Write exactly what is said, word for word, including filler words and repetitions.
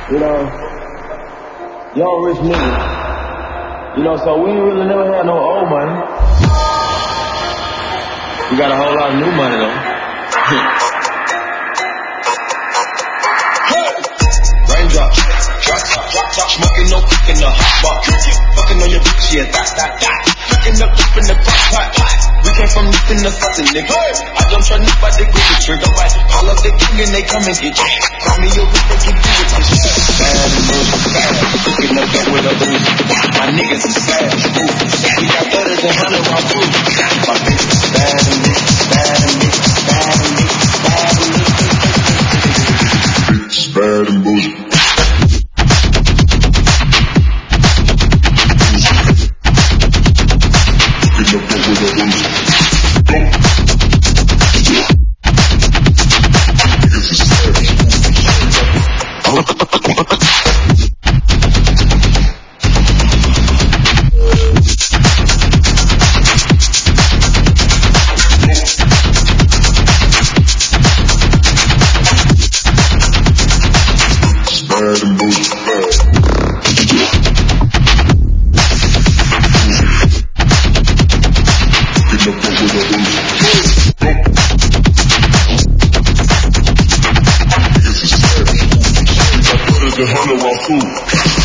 You know, young rich niggas. You know, so we ain't really never had no old money. We got a whole lot of new money though. Raindrop, drop top, drop top, smoking no cooking the hot pot, fucking on your bitch, yeah, that, that, that, cooking up up in the pot pot. We came from nothing to something, nigga. I don't try nobody, go the trigger, right? Call up the king and they come and get you. Call me your bitch, they give you a kiss. Bad and bullshit, bad, cooking up up with a booze. My niggas is bad, we got thudders and hundred round food. My bitch is bad and bitch, bad and bitch, bad and bitch, bad and bitch. Bitch, bad and bullshit. The hundred round food.